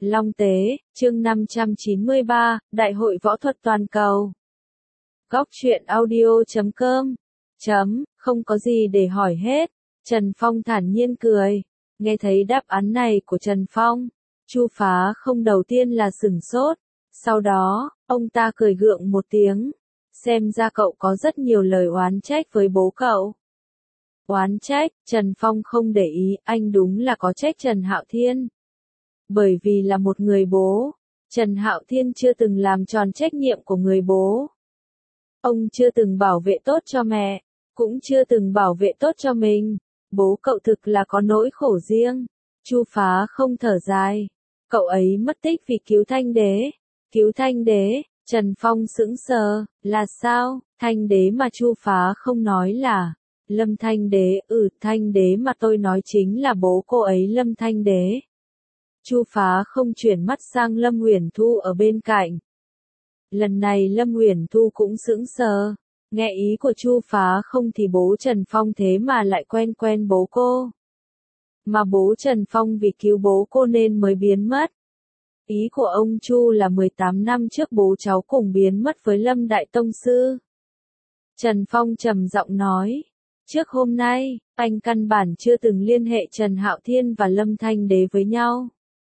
Long Tế, chương 593, Đại hội Võ thuật toàn cầu. Góc truyện audio.com. Không có gì để hỏi hết. Trần Phong thản nhiên cười. Nghe thấy đáp án này của Trần Phong, Chu Phá Không đầu tiên là sửng sốt. Sau đó, ông ta cười gượng một tiếng. Xem ra cậu có rất nhiều lời oán trách với bố cậu. Oán trách, Trần Phong không để ý, anh đúng là có trách Trần Hạo Thiên. Bởi vì là một người bố, Trần Hạo Thiên chưa từng làm tròn trách nhiệm của người bố. Ông chưa từng bảo vệ tốt cho mẹ, cũng chưa từng bảo vệ tốt cho mình. Bố cậu thực là có nỗi khổ riêng. Chu Phá Không thở dài. Cậu ấy mất tích vì cứu Thanh Đế. Cứu Thanh Đế, Trần Phong sững sờ, là sao? Thanh Đế mà Chu Phá Không nói là Lâm Thanh Đế. Thanh Đế mà tôi nói chính là bố cô ấy, Lâm Thanh Đế. Chu Phá Không chuyển mắt sang Lâm Uyển Thu ở bên cạnh. Lần này Lâm Uyển Thu cũng sững sờ. Nghe ý của Chu Phá Không thì bố Trần Phong thế mà lại quen bố cô. Mà bố Trần Phong vì cứu bố cô nên mới biến mất. Ý của ông Chu là 18 năm trước bố cháu cùng biến mất với Lâm Đại Tông Sư. Trần Phong trầm giọng nói. Trước hôm nay, anh căn bản chưa từng liên hệ Trần Hạo Thiên và Lâm Thanh Đế với nhau.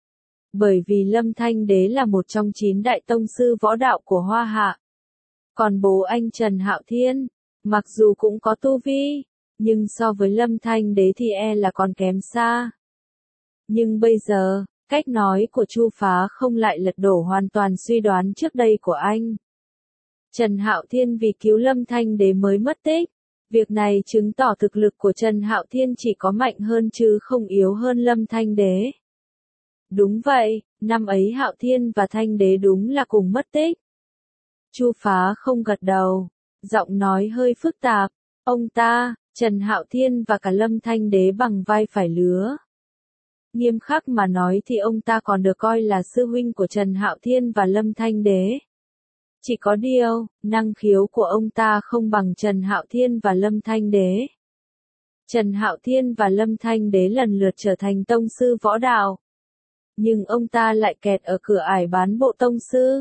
Bởi vì Lâm Thanh Đế là một trong 9 đại tông sư võ đạo của Hoa Hạ. Còn bố anh Trần Hạo Thiên, mặc dù cũng có tu vi, nhưng so với Lâm Thanh Đế thì là còn kém xa. Nhưng bây giờ, cách nói của Chu Phá Không lại lật đổ hoàn toàn suy đoán trước đây của anh. Trần Hạo Thiên vì cứu Lâm Thanh Đế mới mất tích. Việc này chứng tỏ thực lực của Trần Hạo Thiên chỉ có mạnh hơn chứ không yếu hơn Lâm Thanh Đế. Đúng vậy, năm ấy Hạo Thiên và Thanh Đế đúng là cùng mất tích. Chu Phá Không gật đầu, giọng nói hơi phức tạp. Ông ta, Trần Hạo Thiên và cả Lâm Thanh Đế bằng vai phải lứa. Nghiêm khắc mà nói thì ông ta còn được coi là sư huynh của Trần Hạo Thiên và Lâm Thanh Đế. Chỉ có điều, năng khiếu của ông ta không bằng Trần Hạo Thiên và Lâm Thanh Đế. Trần Hạo Thiên và Lâm Thanh Đế lần lượt trở thành tông sư võ đạo. Nhưng ông ta lại kẹt ở cửa ải bán bộ tông sư.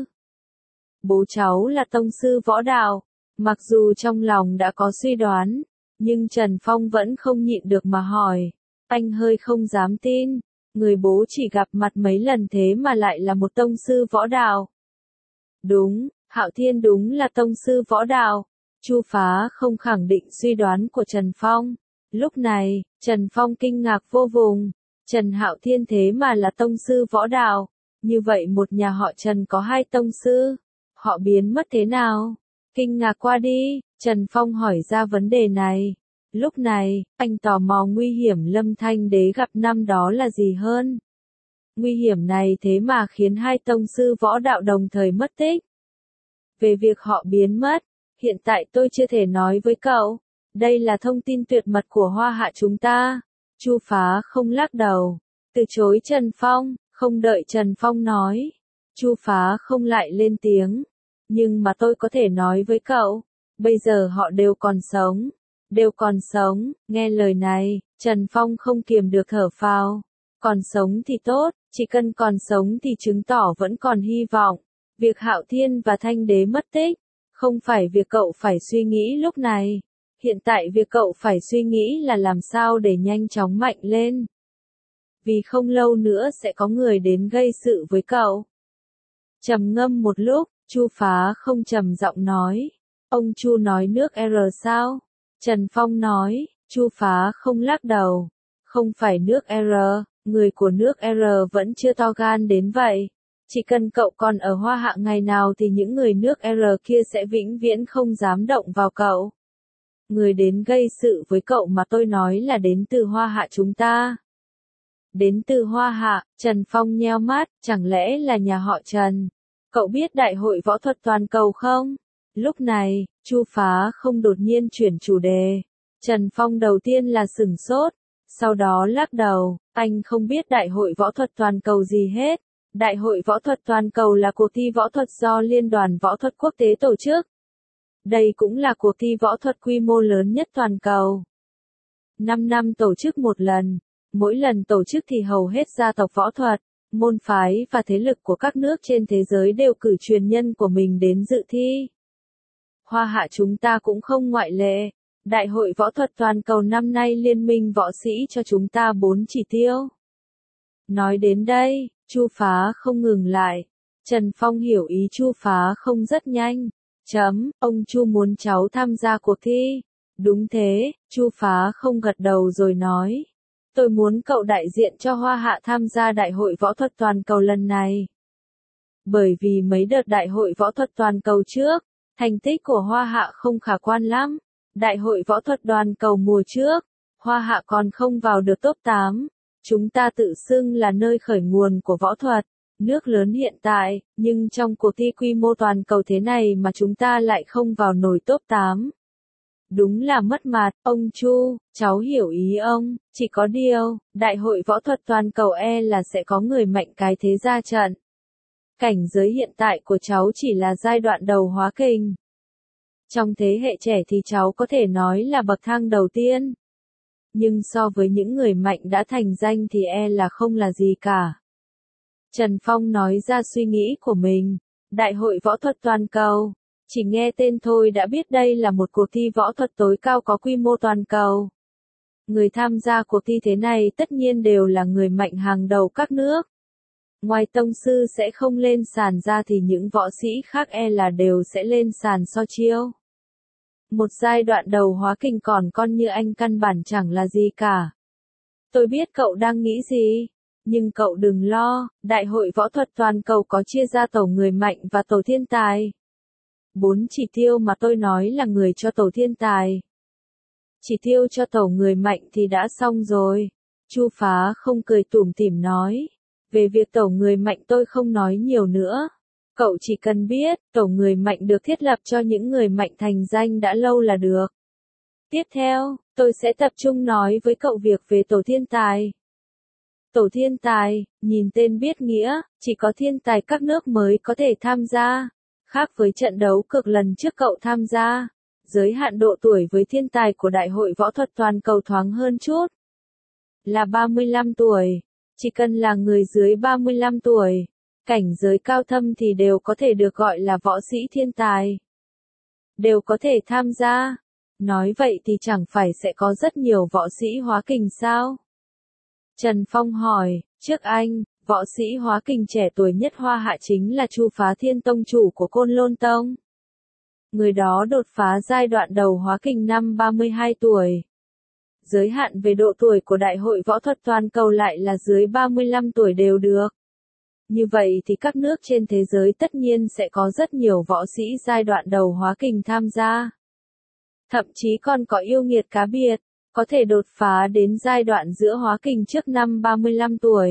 Bố cháu là tông sư võ đạo. Mặc dù trong lòng đã có suy đoán, nhưng Trần Phong vẫn không nhịn được mà hỏi. Anh hơi không dám tin, người bố chỉ gặp mặt mấy lần thế mà lại là một tông sư võ đạo. Đúng, Hạo Thiên đúng là tông sư võ đạo. Chu Phá Không khẳng định suy đoán của Trần Phong. Lúc này, Trần Phong kinh ngạc vô cùng. Trần Hạo Thiên thế mà là tông sư võ đạo. Như vậy một nhà họ Trần có 2 tông sư. Họ biến mất thế nào? Kinh ngạc qua đi, Trần Phong hỏi ra vấn đề này. Lúc này, anh tò mò nguy hiểm Lâm Thanh Đế gặp năm đó là gì hơn. Nguy hiểm này thế mà khiến 2 tông sư võ đạo đồng thời mất tích. Về việc họ biến mất, hiện tại tôi chưa thể nói với cậu. Đây là thông tin tuyệt mật của Hoa Hạ chúng ta. Chu Phá Không lắc đầu, từ chối Trần Phong, không đợi Trần Phong nói. Chu Phá Không lại lên tiếng. Nhưng mà tôi có thể nói với cậu, bây giờ họ đều còn sống. Đều còn sống, nghe lời này, Trần Phong không kiềm được thở phào. Còn sống thì tốt, chỉ cần còn sống thì chứng tỏ vẫn còn hy vọng. Việc Hạo Thiên và Thanh Đế mất tích, không phải việc cậu phải suy nghĩ lúc này. Hiện tại việc cậu phải suy nghĩ là làm sao để nhanh chóng mạnh lên. Vì không lâu nữa sẽ có người đến gây sự với cậu. Trầm ngâm một lúc, Chu Phá Không trầm giọng nói. Ông Chu nói nước R sao? Trần Phong nói. Chu Phá Không lắc đầu. Không phải nước R, người của nước R vẫn chưa to gan đến vậy. Chỉ cần cậu còn ở Hoa Hạ ngày nào thì những người nước R kia sẽ vĩnh viễn không dám động vào cậu. Người đến gây sự với cậu mà tôi nói là đến từ Hoa Hạ chúng ta. Đến từ Hoa Hạ, Trần Phong nheo mắt, chẳng lẽ là nhà họ Trần? Cậu biết Đại hội Võ thuật toàn cầu không? Lúc này, Chu Phá Không đột nhiên chuyển chủ đề. Trần Phong đầu tiên là sửng sốt, sau đó lắc đầu, anh không biết Đại hội Võ thuật toàn cầu gì hết. Đại hội Võ thuật toàn cầu là cuộc thi võ thuật do Liên đoàn Võ thuật Quốc tế tổ chức. Đây cũng là cuộc thi võ thuật quy mô lớn nhất toàn cầu. 5 năm tổ chức một lần, mỗi lần tổ chức thì hầu hết gia tộc võ thuật, môn phái và thế lực của các nước trên thế giới đều cử truyền nhân của mình đến dự thi. Hoa Hạ chúng ta cũng không ngoại lệ. Đại hội võ thuật toàn cầu năm nay Liên minh võ sĩ cho chúng ta 4 chỉ tiêu. Nói đến đây, Chu Phá không ngừng lại. Trần Phong hiểu ý Chu Phá không rất nhanh. Ông Chu muốn cháu tham gia cuộc thi. Đúng thế, Chu Phá không gật đầu rồi nói. Tôi muốn cậu đại diện cho Hoa Hạ tham gia Đại hội võ thuật toàn cầu lần này. Bởi vì mấy đợt Đại hội võ thuật toàn cầu trước, thành tích của Hoa Hạ không khả quan lắm. Đại hội võ thuật toàn cầu mùa trước, Hoa Hạ còn không vào được top 8. Chúng ta tự xưng là nơi khởi nguồn của võ thuật, nước lớn hiện tại, nhưng trong cuộc thi quy mô toàn cầu thế này mà chúng ta lại không vào nổi top 8. Đúng là mất mặt, ông Chu, cháu hiểu ý ông, chỉ có điều, Đại hội võ thuật toàn cầu là sẽ có người mạnh cái thế ra trận. Cảnh giới hiện tại của cháu chỉ là giai đoạn đầu hóa kình. Trong thế hệ trẻ thì cháu có thể nói là bậc thang đầu tiên. Nhưng so với những người mạnh đã thành danh thì là không là gì cả. Trần Phong nói ra suy nghĩ của mình. Đại hội võ thuật toàn cầu. Chỉ nghe tên thôi đã biết đây là một cuộc thi võ thuật tối cao có quy mô toàn cầu. Người tham gia cuộc thi thế này tất nhiên đều là người mạnh hàng đầu các nước. Ngoài tông sư sẽ không lên sàn ra thì những võ sĩ khác là đều sẽ lên sàn so chiêu. Một giai đoạn đầu hóa kình còn con như anh căn bản chẳng là gì cả. Tôi biết cậu đang nghĩ gì, nhưng cậu đừng lo, Đại hội võ thuật toàn cầu có chia ra tổ người mạnh và tổ thiên tài. 4 chỉ tiêu mà tôi nói là người cho tổ thiên tài. Chỉ tiêu cho tổ người mạnh thì đã xong rồi. Chu Phá không cười tủm tỉm nói. Về việc tổ người mạnh tôi không nói nhiều nữa. Cậu chỉ cần biết, tổ người mạnh được thiết lập cho những người mạnh thành danh đã lâu là được. Tiếp theo, tôi sẽ tập trung nói với cậu việc về tổ thiên tài. Tổ thiên tài, nhìn tên biết nghĩa, chỉ có thiên tài các nước mới có thể tham gia. Khác với trận đấu cực lần trước cậu tham gia, giới hạn độ tuổi với thiên tài của Đại hội võ thuật toàn cầu thoáng hơn chút. Là 35 tuổi. Chỉ cần là người dưới 35 tuổi, cảnh giới cao thâm thì đều có thể được gọi là võ sĩ thiên tài. Đều có thể tham gia. Nói vậy thì chẳng phải sẽ có rất nhiều võ sĩ hóa kình sao? Trần Phong hỏi, trước anh, võ sĩ hóa kình trẻ tuổi nhất Hoa Hạ chính là Chu Phá Thiên tông chủ của Côn Lôn Tông. Người đó đột phá giai đoạn đầu hóa kình năm 32 tuổi. Giới hạn về độ tuổi của Đại hội võ thuật toàn cầu lại là dưới 35 tuổi đều được. Như vậy thì các nước trên thế giới tất nhiên sẽ có rất nhiều võ sĩ giai đoạn đầu hóa kình tham gia. Thậm chí còn có yêu nghiệt cá biệt, có thể đột phá đến giai đoạn giữa hóa kình trước năm 35 tuổi.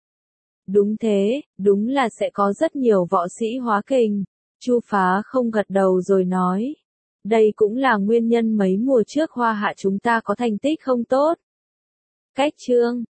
Đúng thế, đúng là sẽ có rất nhiều võ sĩ hóa kình. Chu Phá không gật đầu rồi nói. Đây cũng là nguyên nhân mấy mùa trước Hoa Hạ chúng ta có thành tích không tốt. Cách chương